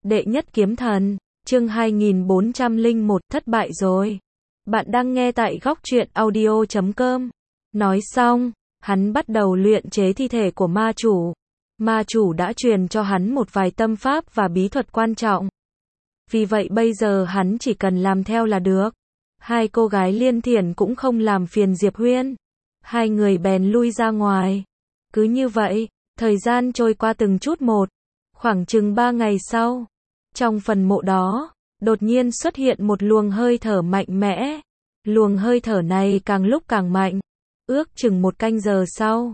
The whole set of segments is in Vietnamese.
Đệ nhất kiếm thần, chương 2401, thất bại rồi. Bạn đang nghe tại góc truyện audio.com. Nói xong, hắn bắt đầu luyện chế thi thể của ma chủ. Ma chủ đã truyền cho hắn một vài tâm pháp và bí thuật quan trọng. Vì vậy bây giờ hắn chỉ cần làm theo là được. Hai cô gái Liên Thiển cũng không làm phiền Diệp Huyên. Hai người bèn lui ra ngoài. Cứ như vậy, thời gian trôi qua từng chút một. Khoảng chừng 3 ngày sau, trong phần mộ đó, đột nhiên xuất hiện một luồng hơi thở mạnh mẽ. Luồng hơi thở này càng lúc càng mạnh. Ước chừng 1 canh giờ sau,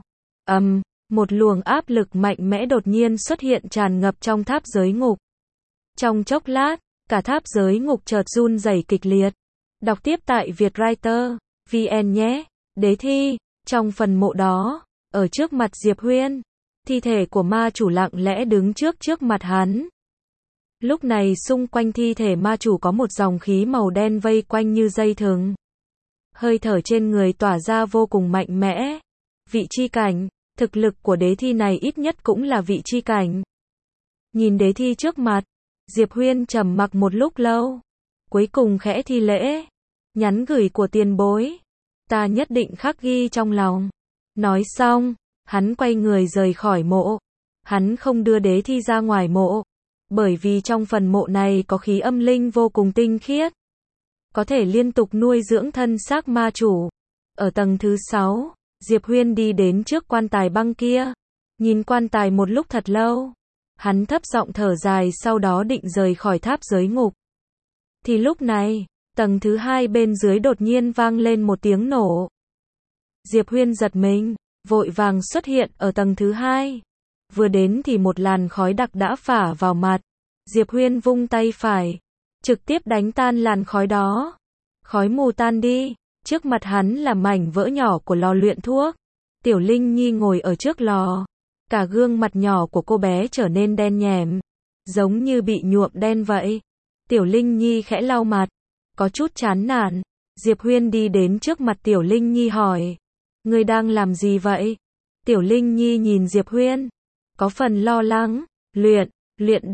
một luồng áp lực mạnh mẽ đột nhiên xuất hiện tràn ngập trong tháp giới ngục. Trong chốc lát, cả tháp giới ngục chợt run rẩy kịch liệt. Đọc tiếp tại Vietwriter VN nhé. Đế thi, trong phần mộ đó, ở trước mặt Diệp Huyên, thi thể của ma chủ lặng lẽ đứng trước mặt hắn. Lúc này xung quanh thi thể ma chủ có một dòng khí màu đen vây quanh như dây thừng. Hơi thở trên người tỏa ra vô cùng mạnh mẽ. Vị chi cảnh, thực lực của đế thi này ít nhất cũng là vị chi cảnh. Nhìn đế thi trước mặt, Diệp Huyên trầm mặc một lúc lâu. Cuối cùng khẽ thi lễ. Nhắn gửi của tiền bối. Ta nhất định khắc ghi trong lòng. Nói xong, hắn quay người rời khỏi mộ. Hắn không đưa đế thi ra ngoài mộ. Bởi vì trong phần mộ này có khí âm linh vô cùng tinh khiết. Có thể liên tục nuôi dưỡng thân xác ma chủ. Ở tầng thứ 6, Diệp Huyên đi đến trước quan tài băng kia. Nhìn quan tài một lúc thật lâu. Hắn thấp giọng thở dài sau đó định rời khỏi tháp giới ngục. Thì lúc này, tầng thứ 2 bên dưới đột nhiên vang lên một tiếng nổ. Diệp Huyên giật mình, vội vàng xuất hiện ở tầng thứ 2. Vừa đến thì một làn khói đặc đã phả vào mặt. Diệp Huyên vung tay phải, trực tiếp đánh tan làn khói đó. Khói mù tan đi, trước mặt hắn là mảnh vỡ nhỏ của lò luyện thuốc. Tiểu Linh Nhi ngồi ở trước lò. Cả gương mặt nhỏ của cô bé trở nên đen nhẻm, giống như bị nhuộm đen vậy. Tiểu Linh Nhi khẽ lau mặt, có chút chán nản. Diệp Huyên đi đến trước mặt Tiểu Linh Nhi hỏi, ngươi đang làm gì vậy? Tiểu Linh Nhi nhìn Diệp Huyên, có phần lo lắng. Luyện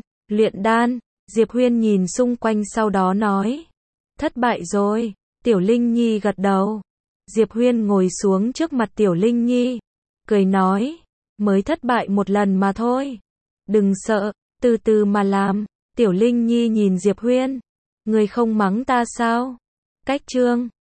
đan. Diệp Huyên nhìn xung quanh sau đó nói, thất bại rồi. Tiểu Linh Nhi gật đầu. Diệp Huyên ngồi xuống trước mặt Tiểu Linh Nhi, cười nói, mới thất bại một lần mà thôi. Đừng sợ, từ từ mà làm. Tiểu Linh Nhi nhìn Diệp Huyên, ngươi không mắng ta sao? Cách chương